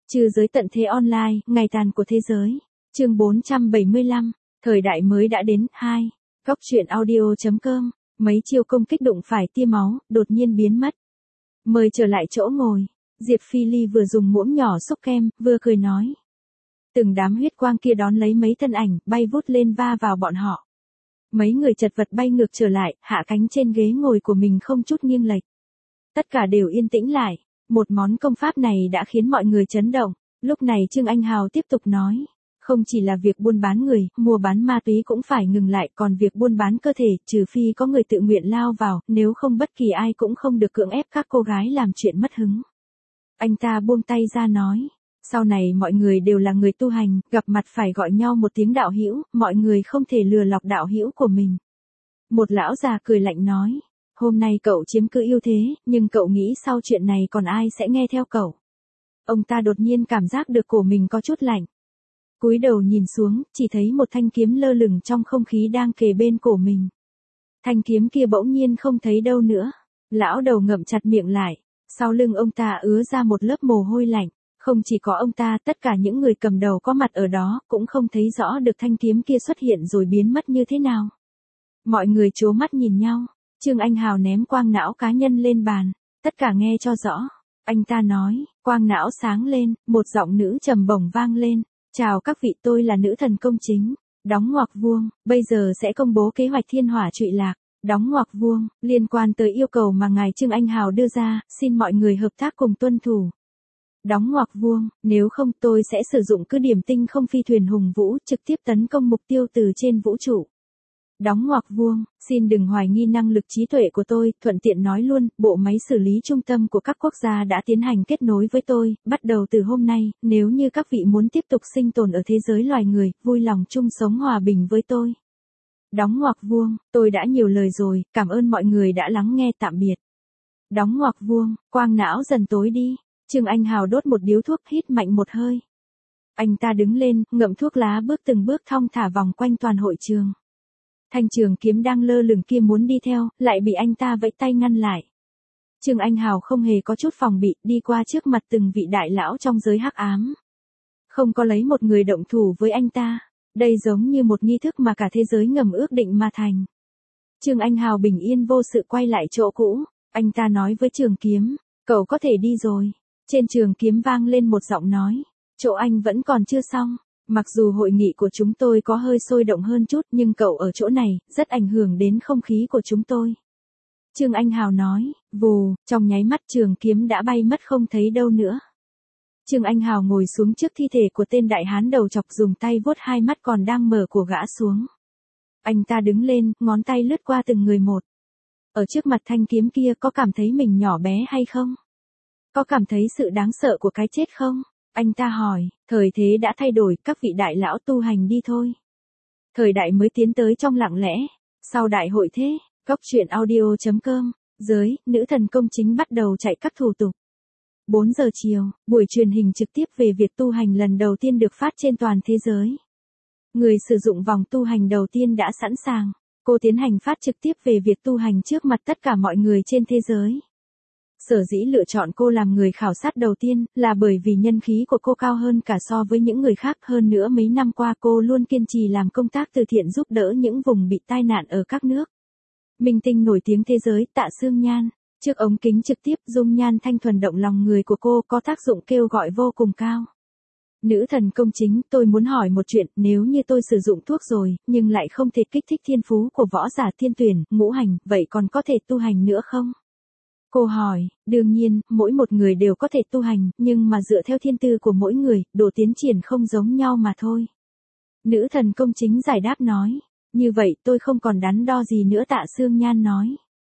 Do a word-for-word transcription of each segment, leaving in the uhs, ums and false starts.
Trừ giới tận thế online, ngày tàn của thế giới. Chương bốn trăm bảy mươi lăm, thời đại mới đã đến. hai. Góc truyện audio chấm com. Mấy chiêu công kích đụng phải tia máu, đột nhiên biến mất. Mời trở lại chỗ ngồi. Diệp Phi Ly vừa dùng muỗng nhỏ xúc kem, vừa cười nói. Từng đám huyết quang kia đón lấy mấy thân ảnh, bay vút lên va vào bọn họ. Mấy người chật vật bay ngược trở lại, hạ cánh trên ghế ngồi của mình không chút nghiêng lệch. Tất cả đều yên tĩnh lại. Một món công pháp này đã khiến mọi người chấn động. Lúc này Trương Anh Hào tiếp tục nói. Không chỉ là việc buôn bán người, mua bán ma túy cũng phải ngừng lại, còn việc buôn bán cơ thể, trừ phi có người tự nguyện lao vào, nếu không bất kỳ ai cũng không được cưỡng ép các cô gái làm chuyện mất hứng. Anh ta buông tay ra nói. Sau này mọi người đều là người tu hành, gặp mặt phải gọi nhau một tiếng đạo hữu, mọi người không thể lừa lọc đạo hữu của mình. Một lão già cười lạnh nói. Hôm nay cậu chiếm cứ ưu thế, nhưng cậu nghĩ sau chuyện này còn ai sẽ nghe theo cậu. Ông ta đột nhiên cảm giác được cổ mình có chút lạnh. Cúi đầu nhìn xuống, chỉ thấy một thanh kiếm lơ lửng trong không khí đang kề bên cổ mình. Thanh kiếm kia bỗng nhiên không thấy đâu nữa. Lão đầu ngậm chặt miệng lại. Sau lưng ông ta ứa ra một lớp mồ hôi lạnh. Không chỉ có ông ta, tất cả những người cầm đầu có mặt ở đó, cũng không thấy rõ được thanh kiếm kia xuất hiện rồi biến mất như thế nào. Mọi người trố mắt nhìn nhau. Trương Anh Hào ném quang não cá nhân lên bàn. Tất cả nghe cho rõ. Anh ta nói, quang não sáng lên, một giọng nữ trầm bổng vang lên. Chào các vị, tôi là nữ thần công chính. Đóng ngoặc vuông, bây giờ sẽ công bố kế hoạch thiên hỏa trụy lạc. Đóng ngoặc vuông, liên quan tới yêu cầu mà ngài Trương Anh Hào đưa ra, xin mọi người hợp tác cùng tuân thủ. Đóng ngoặc vuông, nếu không tôi sẽ sử dụng cứ điểm tinh không phi thuyền hùng vũ trực tiếp tấn công mục tiêu từ trên vũ trụ. Đóng ngoặc vuông, xin đừng hoài nghi năng lực trí tuệ của tôi, thuận tiện nói luôn, bộ máy xử lý trung tâm của các quốc gia đã tiến hành kết nối với tôi, bắt đầu từ hôm nay, nếu như các vị muốn tiếp tục sinh tồn ở thế giới loài người, vui lòng chung sống hòa bình với tôi. Đóng ngoặc vuông, tôi đã nhiều lời rồi, cảm ơn mọi người đã lắng nghe, tạm biệt. Đóng ngoặc vuông, quang não dần tối đi, Trương Anh Hào đốt một điếu thuốc, hít mạnh một hơi. Anh ta đứng lên, ngậm thuốc lá bước từng bước thong thả vòng quanh toàn hội trường. Thanh trường kiếm đang lơ lửng kia muốn đi theo, lại bị anh ta vẫy tay ngăn lại. Trương Anh Hào không hề có chút phòng bị, đi qua trước mặt từng vị đại lão trong giới hắc ám. Không có lấy một người động thủ với anh ta. Đây giống như một nghi thức mà cả thế giới ngầm ước định mà thành. Trương Anh Hào bình yên vô sự quay lại chỗ cũ. Anh ta nói với trường kiếm, cậu có thể đi rồi. Trên trường kiếm vang lên một giọng nói, chỗ anh vẫn còn chưa xong. Mặc dù hội nghị của chúng tôi có hơi sôi động hơn chút, nhưng cậu ở chỗ này, rất ảnh hưởng đến không khí của chúng tôi. Trương Anh Hào nói, vù, trong nháy mắt trường kiếm đã bay mất không thấy đâu nữa. Trương Anh Hào ngồi xuống trước thi thể của tên đại hán đầu chọc, dùng tay vuốt hai mắt còn đang mở của gã xuống. Anh ta đứng lên, ngón tay lướt qua từng người một. Ở trước mặt thanh kiếm kia, có cảm thấy mình nhỏ bé hay không? Có cảm thấy sự đáng sợ của cái chết không? Anh ta hỏi, thời thế đã thay đổi, các vị đại lão tu hành đi thôi. Thời đại mới tiến tới trong lặng lẽ. Sau đại hội thế, góc truyện audio chấm com, giới, nữ thần công chính bắt đầu chạy các thủ tục. bốn giờ chiều, buổi truyền hình trực tiếp về việc tu hành lần đầu tiên được phát trên toàn thế giới. Người sử dụng vòng tu hành đầu tiên đã sẵn sàng. Cô tiến hành phát trực tiếp về việc tu hành trước mặt tất cả mọi người trên thế giới. Sở dĩ lựa chọn cô làm người khảo sát đầu tiên, là bởi vì nhân khí của cô cao hơn cả so với những người khác. Hơn nữa mấy năm qua cô luôn kiên trì làm công tác từ thiện giúp đỡ những vùng bị tai nạn ở các nước. Minh tinh nổi tiếng thế giới Tạ Sương Nhan. Trước ống kính trực tiếp, dung nhan thanh thuần động lòng người của cô có tác dụng kêu gọi vô cùng cao. Nữ thần công chính, tôi muốn hỏi một chuyện, nếu như tôi sử dụng thuốc rồi, nhưng lại không thể kích thích thiên phú của võ giả thiên tuyển, ngũ hành, vậy còn có thể tu hành nữa không? Cô hỏi, đương nhiên, mỗi một người đều có thể tu hành, nhưng mà dựa theo thiên tư của mỗi người, độ tiến triển không giống nhau mà thôi. Nữ thần công chính giải đáp nói, như vậy tôi không còn đắn đo gì nữa, Tạ Sương Nhan nói.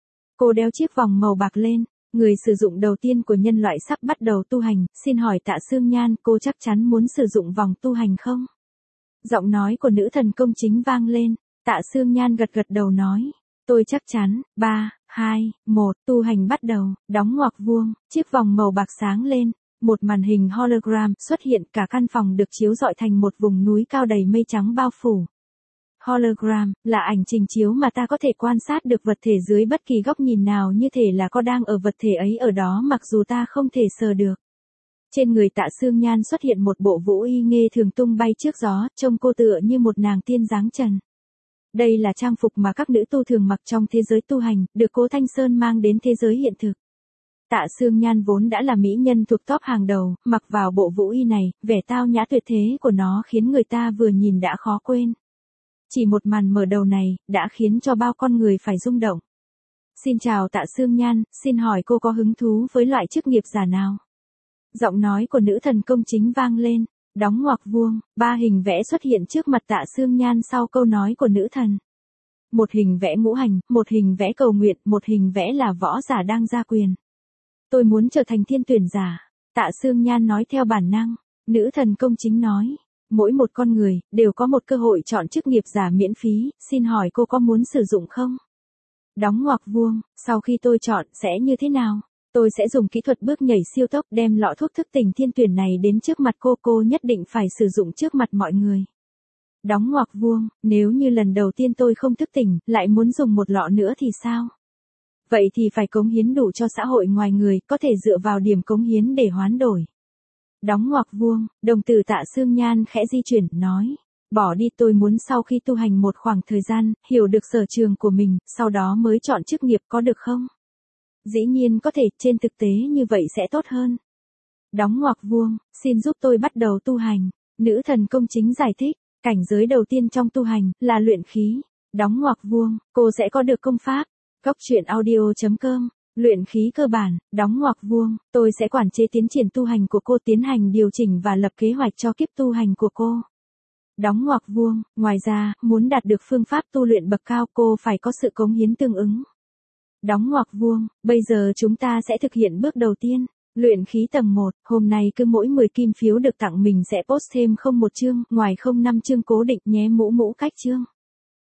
Cô đeo chiếc vòng màu bạc lên, người sử dụng đầu tiên của nhân loại sắp bắt đầu tu hành, xin hỏi Tạ Sương Nhan, cô chắc chắn muốn sử dụng vòng tu hành không? Giọng nói của nữ thần công chính vang lên, Tạ Sương Nhan gật gật đầu nói, tôi chắc chắn. Ba, hai, một, tu hành bắt đầu. Đóng ngoặc vuông, chiếc vòng màu bạc sáng lên, một màn hình hologram xuất hiện, cả căn phòng được chiếu rọi thành một vùng núi cao đầy mây trắng bao phủ. Hologram là ảnh trình chiếu mà ta có thể quan sát được vật thể dưới bất kỳ góc nhìn nào, như thể là có đang ở vật thể ấy ở đó mặc dù ta không thể sờ được. Trên người Tạ Sương Nhan xuất hiện một bộ vũ y nghê thường tung bay trước gió, trông cô tựa như một nàng tiên dáng trần. Đây là trang phục mà các nữ tu thường mặc trong thế giới tu hành, được Cố Thanh Sơn mang đến thế giới hiện thực. Tạ Sương Nhan vốn đã là mỹ nhân thuộc top hàng đầu, mặc vào bộ vũ y này, vẻ tao nhã tuyệt thế của nó khiến người ta vừa nhìn đã khó quên. Chỉ một màn mở đầu này, đã khiến cho bao con người phải rung động. Xin chào Tạ Sương Nhan, xin hỏi cô có hứng thú với loại chức nghiệp giả nào? Giọng nói của nữ thần công chính vang lên, đóng ngoặc vuông, ba hình vẽ xuất hiện trước mặt Tạ Sương Nhan sau câu nói của nữ thần. Một hình vẽ ngũ hành, một hình vẽ cầu nguyện, một hình vẽ là võ giả đang ra quyền. Tôi muốn trở thành thiên tuyển giả. Tạ Sương Nhan nói theo bản năng. Nữ thần công chính nói, mỗi một con người, đều có một cơ hội chọn chức nghiệp giả miễn phí, xin hỏi cô có muốn sử dụng không? Đóng ngoặc vuông, sau khi tôi chọn, sẽ như thế nào? Tôi sẽ dùng kỹ thuật bước nhảy siêu tốc đem lọ thuốc thức tỉnh thiên tuyển này đến trước mặt cô, cô nhất định phải sử dụng trước mặt mọi người. Đóng ngoặc vuông, nếu như lần đầu tiên tôi không thức tỉnh, lại muốn dùng một lọ nữa thì sao? Vậy thì phải cống hiến đủ cho xã hội ngoài người, có thể dựa vào điểm cống hiến để hoán đổi. Đóng ngoặc vuông, đồng tử Tạ Sương Nhan khẽ di chuyển, nói. Bỏ đi, tôi muốn sau khi tu hành một khoảng thời gian, hiểu được sở trường của mình, sau đó mới chọn chức nghiệp, có được không? Dĩ nhiên có thể, trên thực tế như vậy sẽ tốt hơn. Đóng ngoặc vuông, xin giúp tôi bắt đầu tu hành. Nữ thần công chính giải thích, cảnh giới đầu tiên trong tu hành, là luyện khí. Đóng ngoặc vuông, cô sẽ có được công pháp. Góc truyện audio chấm com, luyện khí cơ bản, đóng ngoặc vuông, tôi sẽ quản chế tiến triển tu hành của cô, tiến hành điều chỉnh và lập kế hoạch cho kiếp tu hành của cô. Đóng ngoặc vuông, ngoài ra, muốn đạt được phương pháp tu luyện bậc cao cô phải có sự cống hiến tương ứng. Đóng ngoặc vuông, bây giờ chúng ta sẽ thực hiện bước đầu tiên. Luyện khí tầng một, hôm nay cứ mỗi mười kim phiếu được tặng mình sẽ post thêm không một chương, ngoài không năm chương cố định nhé, mũ mũ cách chương.